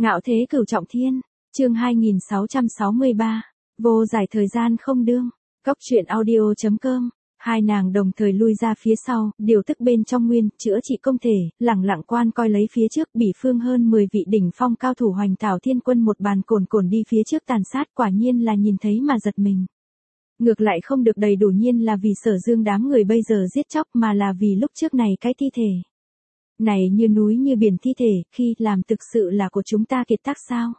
Ngạo thế cửu trọng thiên, chương 2663, vô giải thời gian không đương, Cóc truyện audio.com. Hai nàng đồng thời lui ra phía sau, điều tức bên trong nguyên, chữa trị công thể, lẳng lặng quan coi lấy phía trước bỉ phương hơn 10 vị đỉnh phong cao thủ hoành thảo thiên quân một bàn cồn đi phía trước tàn sát, quả nhiên là nhìn thấy mà giật mình. Ngược lại không được đầy đủ nhiên là vì Sở Dương đám người bây giờ giết chóc mà là vì lúc trước này cái thi thể này như núi như biển thi thể, khi làm thực sự là của chúng ta kiệt tác sao?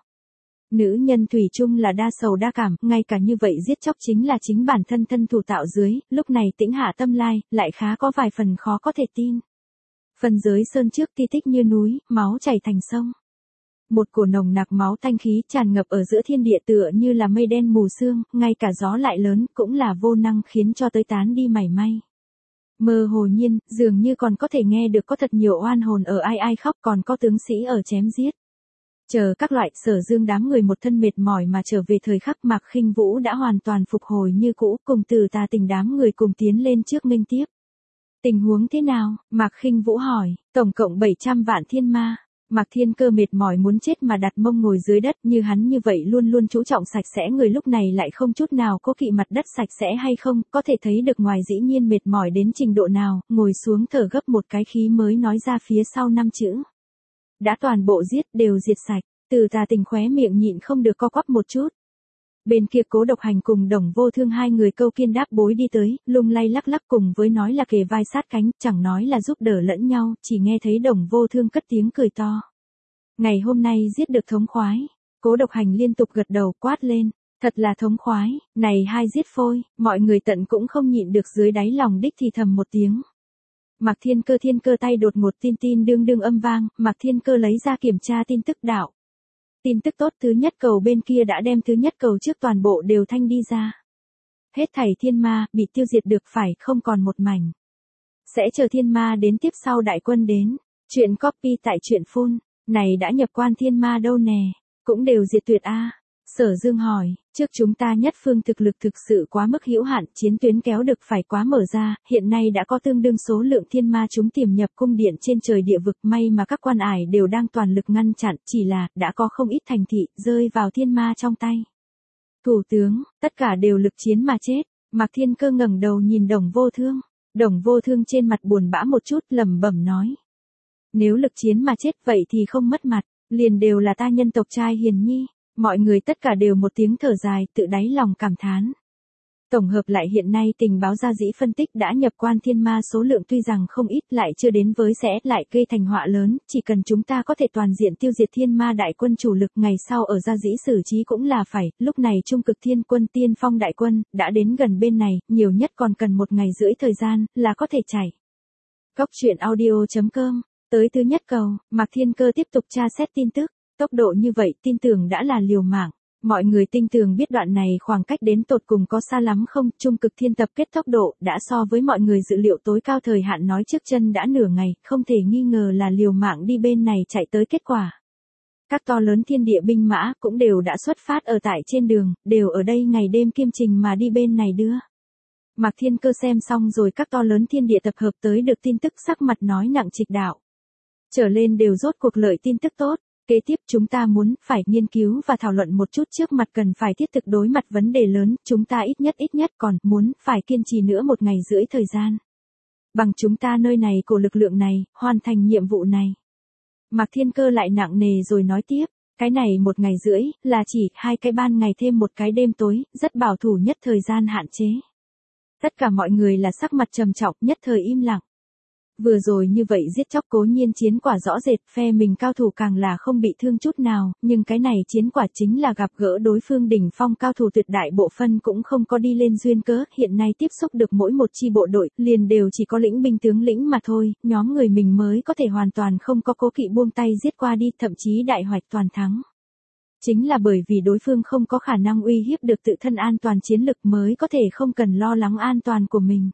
Nữ nhân thủy chung là đa sầu đa cảm, ngay cả như vậy giết chóc chính là chính bản thân thân thủ tạo dưới, lúc này tĩnh hạ tâm lai, lại khá có vài phần khó có thể tin. Phần giới sơn trước ti tích như núi, máu chảy thành sông. Một cổ nồng nặc máu thanh khí tràn ngập ở giữa thiên địa tựa như là mây đen mù sương, ngay cả gió lại lớn cũng là vô năng khiến cho tới tán đi mảy may. Mơ hồ nhiên, dường như còn có thể nghe được có thật nhiều oan hồn ở ai khóc, còn có tướng sĩ ở chém giết. Chờ các loại Sở Dương đám người một thân mệt mỏi mà trở về thời khắc Mạc Khinh Vũ đã hoàn toàn phục hồi như cũ, cùng Từ Tà Tình đám người cùng tiến lên trước nghênh tiếp. Tình huống thế nào? Mạc Khinh Vũ hỏi. Tổng cộng 700 vạn thiên ma. Mạc Thiên Cơ mệt mỏi muốn chết mà đặt mông ngồi dưới đất, như hắn như vậy luôn luôn chú trọng sạch sẽ người lúc này lại không chút nào có kỵ mặt đất sạch sẽ hay không, có thể thấy được ngoài dĩ nhiên mệt mỏi đến trình độ nào, ngồi xuống thở gấp một cái khí mới nói ra phía sau 5 chữ. Đã toàn bộ giết, đều diệt sạch. Từ Tà Tình khóe miệng nhịn không được co quắp một chút. Bên kia Cố Độc Hành cùng Đồng Vô Thương hai người câu kiên đáp bối đi tới, lung lay lắc lắc cùng với nói là kề vai sát cánh, chẳng nói là giúp đỡ lẫn nhau, chỉ nghe thấy Đồng Vô Thương cất tiếng cười to. Ngày hôm nay giết được thống khoái. Cố Độc Hành liên tục gật đầu quát lên. Thật là thống khoái, này hai giết phôi, mọi người tận cũng không nhịn được dưới đáy lòng đích thì thầm một tiếng. Mạc Thiên Cơ tay đột ngột tin đương âm vang, Mạc Thiên Cơ lấy ra kiểm tra tin tức đạo. Tin tức tốt, thứ nhất cầu bên kia đã đem thứ nhất cầu trước toàn bộ đều thanh đi ra. Hết thảy thiên ma, bị tiêu diệt được phải không còn một mảnh. Sẽ chờ thiên ma đến tiếp sau đại quân đến. Chuyện copy tại truyện phun, này đã nhập quan thiên ma đâu nè, cũng đều diệt tuyệt a. Sở Dương hỏi, trước chúng ta nhất phương thực lực thực sự quá mức hữu hạn, chiến tuyến kéo được phải quá mở ra, hiện nay đã có tương đương số lượng thiên ma chúng tiềm nhập cung điện trên trời địa vực, may mà các quan ải đều đang toàn lực ngăn chặn, chỉ là, đã có không ít thành thị, rơi vào thiên ma trong tay. Thủ tướng, tất cả đều lực chiến mà chết. Mạc Thiên Cơ ngẩng đầu nhìn Đồng Vô Thương. Đồng Vô Thương trên mặt buồn bã một chút lẩm bẩm nói. Nếu lực chiến mà chết vậy thì không mất mặt, liền đều là ta nhân tộc trai hiền nhi. Mọi người tất cả đều một tiếng thở dài, tự đáy lòng cảm thán. Tổng hợp lại hiện nay tình báo gia dĩ phân tích đã nhập quan thiên ma số lượng tuy rằng không ít lại chưa đến với sẽ lại gây thành họa lớn, chỉ cần chúng ta có thể toàn diện tiêu diệt thiên ma đại quân chủ lực ngày sau ở gia dĩ xử trí cũng là phải, lúc này trung cực thiên quân tiên phong đại quân, đã đến gần bên này, nhiều nhất còn cần 1 ngày rưỡi thời gian, là có thể chạy. Cóc truyện audio.com, tới thứ nhất cầu, Mạc Thiên Cơ tiếp tục tra xét tin tức. Tốc độ như vậy tin tưởng đã là liều mạng. Mọi người tin tưởng biết đoạn này khoảng cách đến tột cùng có xa lắm không, trung cực thiên tập kết tốc độ đã so với mọi người dự liệu tối cao thời hạn nói trước chân đã nửa ngày, không thể nghi ngờ là liều mạng đi bên này chạy tới kết quả. Các to lớn thiên địa binh mã cũng đều đã xuất phát ở tại trên đường, đều ở đây ngày đêm kiêm trình mà đi bên này đưa. Mạc Thiên Cơ xem xong rồi các to lớn thiên địa tập hợp tới được tin tức sắc mặt nói nặng trịch đạo. Trở lên đều rốt cuộc lợi tin tức tốt. Kế tiếp chúng ta muốn phải nghiên cứu và thảo luận một chút trước mặt cần phải thiết thực đối mặt vấn đề lớn, chúng ta ít nhất còn muốn phải kiên trì nữa 1 ngày rưỡi thời gian. Bằng chúng ta nơi này của lực lượng này, hoàn thành nhiệm vụ này. Mạc Thiên Cơ lại nặng nề rồi nói tiếp, cái này 1 ngày rưỡi, là chỉ 2 cái ban ngày thêm 1 cái đêm tối, rất bảo thủ nhất thời gian hạn chế. Tất cả mọi người là sắc mặt trầm trọng nhất thời im lặng. Vừa rồi như vậy giết chóc cố nhiên chiến quả rõ rệt, phe mình cao thủ càng là không bị thương chút nào, nhưng cái này chiến quả chính là gặp gỡ đối phương đỉnh phong cao thủ tuyệt đại bộ phân cũng không có đi lên duyên cớ, hiện nay tiếp xúc được mỗi một chi bộ đội, liền đều chỉ có lĩnh binh tướng lĩnh mà thôi, nhóm người mình mới có thể hoàn toàn không có cố kỵ buông tay giết qua đi, thậm chí đại hoạch toàn thắng. Chính là bởi vì đối phương không có khả năng uy hiếp được tự thân an toàn chiến lực mới có thể không cần lo lắng an toàn của mình.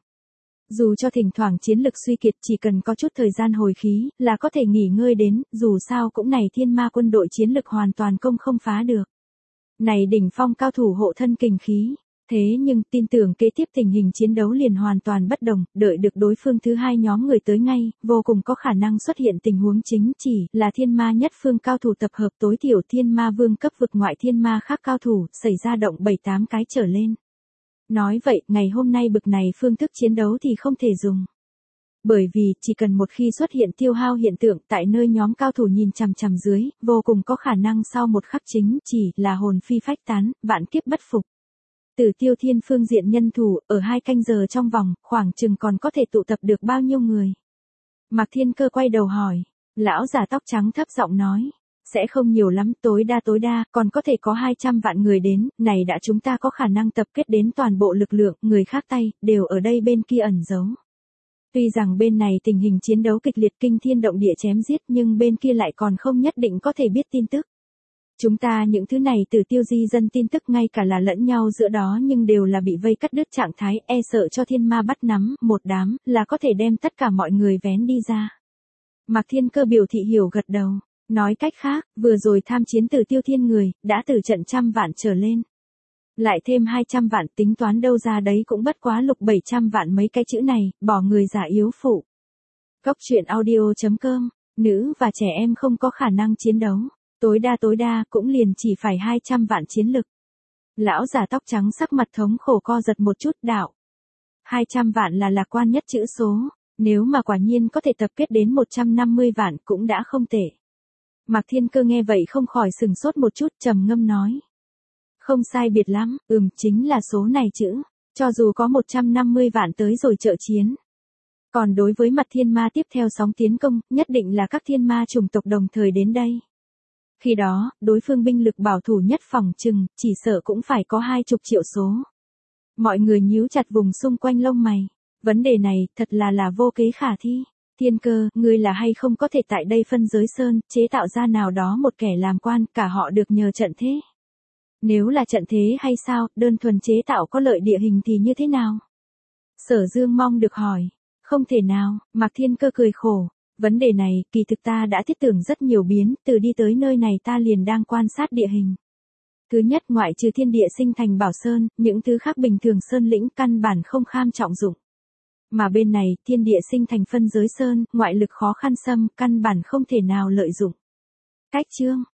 Dù cho thỉnh thoảng chiến lực suy kiệt chỉ cần có chút thời gian hồi khí là có thể nghỉ ngơi đến, dù sao cũng này thiên ma quân đội chiến lực hoàn toàn công không phá được. Này đỉnh phong cao thủ hộ thân kình khí, Thế nhưng tin tưởng kế tiếp tình hình chiến đấu liền hoàn toàn bất đồng, đợi được đối phương thứ hai nhóm người tới ngay, vô cùng có khả năng xuất hiện tình huống chính chỉ là thiên ma nhất phương cao thủ tập hợp tối thiểu thiên ma vương cấp vực ngoại thiên ma khác cao thủ, xảy ra động 7-8 cái trở lên. Nói vậy, ngày hôm nay bực này phương thức chiến đấu thì không thể dùng. Bởi vì, chỉ cần một khi xuất hiện tiêu hao hiện tượng tại nơi nhóm cao thủ nhìn chằm chằm dưới, vô cùng có khả năng sau một khắc chính chỉ là hồn phi phách tán, vạn kiếp bất phục. Tử Tiêu Thiên phương diện nhân thủ, ở 2 canh giờ trong vòng, khoảng chừng còn có thể tụ tập được bao nhiêu người? Mạc Thiên Cơ quay đầu hỏi, lão già tóc trắng thấp giọng nói, sẽ không nhiều lắm, tối đa, còn có thể có 200 vạn người đến, này đã chúng ta có khả năng tập kết đến toàn bộ lực lượng, người khác tay, đều ở đây bên kia ẩn giấu. Tuy rằng bên này tình hình chiến đấu kịch liệt kinh thiên động địa chém giết nhưng bên kia lại còn không nhất định có thể biết tin tức. Chúng ta những thứ này từ tiêu di dân tin tức ngay cả là lẫn nhau giữa đó nhưng đều là bị vây cắt đứt trạng thái e sợ cho thiên ma bắt nắm, một đám, là có thể đem tất cả mọi người vén đi ra. Mạc Thiên Cơ biểu thị hiểu gật đầu, nói cách khác, vừa rồi tham chiến từ tiêu thiên người, đã từ trận 100 vạn trở lên. Lại thêm 200 vạn tính toán đâu ra đấy cũng bất quá lục 700 vạn mấy cái chữ này, bỏ người già yếu phụ. Cốc truyện audio.com, nữ và trẻ em không có khả năng chiến đấu. Tối đa cũng liền chỉ phải 200 vạn chiến lực. Lão già tóc trắng sắc mặt thống khổ co giật một chút đạo. 200 vạn là lạc quan nhất chữ số, nếu mà quả nhiên có thể tập kết đến 150 vạn cũng đã không tệ. Mạc Thiên Cơ nghe vậy không khỏi sừng sốt một chút trầm ngâm nói. Không sai biệt lắm, chính là số này chữ, cho dù có 150 vạn tới rồi trợ chiến. Còn đối với mặt thiên ma tiếp theo sóng tiến công, nhất định là các thiên ma chủng tộc đồng thời đến đây. Khi đó, đối phương binh lực bảo thủ nhất phòng chừng, chỉ sợ cũng phải có 20 triệu số. Mọi người nhíu chặt vùng xung quanh lông mày. Vấn đề này, thật là vô kế khả thi. Thiên Cơ, ngươi là hay không có thể tại đây phân giới sơn, chế tạo ra nào đó một kẻ làm quan, cả họ được nhờ trận thế. Nếu là trận thế hay sao, đơn thuần chế tạo có lợi địa hình thì như thế nào? Sở Dương mong được hỏi. Không thể nào, Mạc Thiên Cơ cười khổ. Vấn đề này, kỳ thực ta đã thiết tưởng rất nhiều biến, từ đi tới nơi này ta liền đang quan sát địa hình. Thứ nhất, ngoại trừ thiên địa sinh thành bảo sơn, những thứ khác bình thường sơn lĩnh căn bản không kham trọng dụng. Mà bên này, thiên địa sinh thành phân giới sơn, ngoại lực khó khăn xâm, căn bản không thể nào lợi dụng. Cách chương